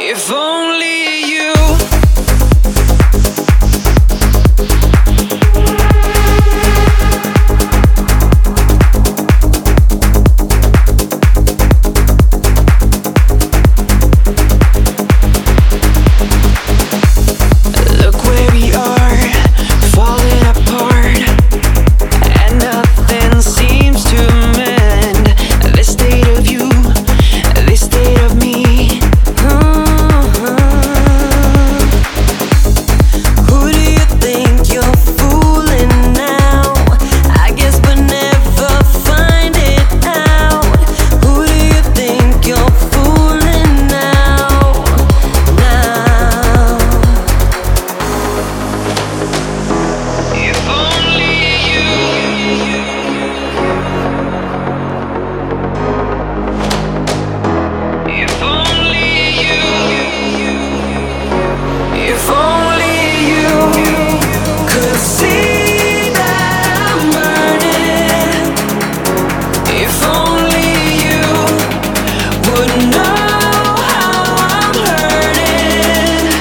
If only you. Look where we are, falling apart, and nothing seems to mend. This state of you, this state of me. Who do you think you're fooling now? I guess we'll never find it out. Who do you think you're fooling now? If only you. If only you. If only you could see that I'm burning. If only you would know how I'm hurting.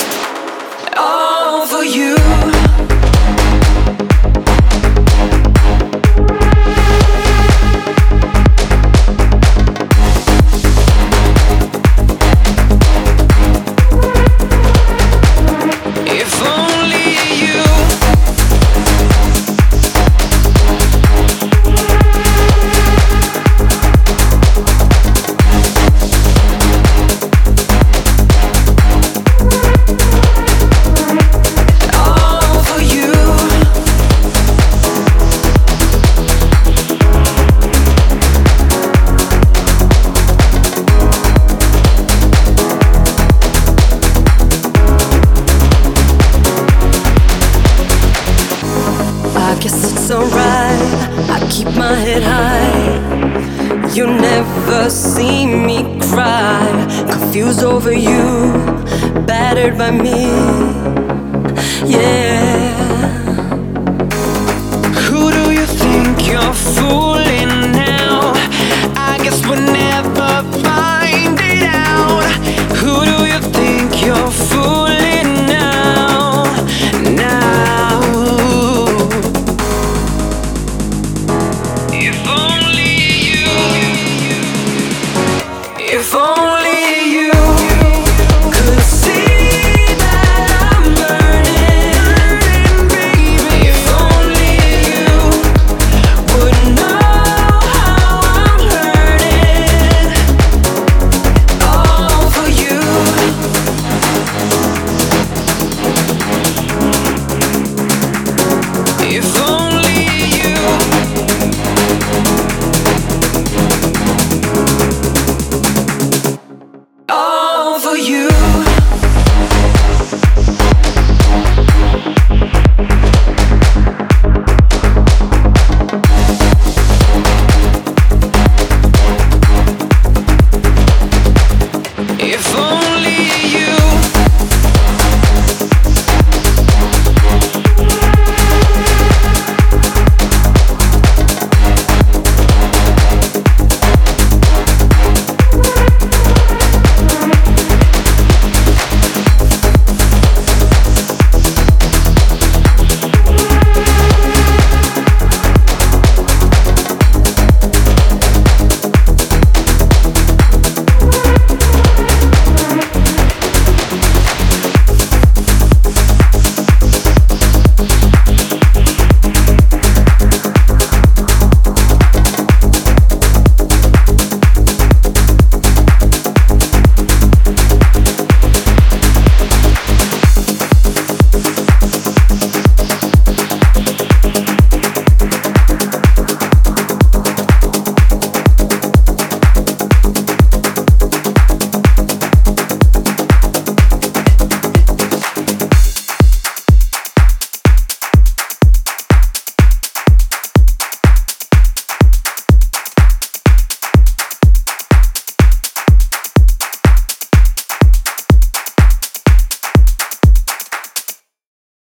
All for you. If only you. All for you. I guess it's alright, I keep my head high. You never see me cry, confused over you, battered by me. Yeah. Who do you think you're fooling now? I guess we'll never find it out. Who do you think you're fooling now? Now. If only you. If only you could see that I'm burning, baby. If only you would know how I'm hurting. All for you. If only you. All for you. If only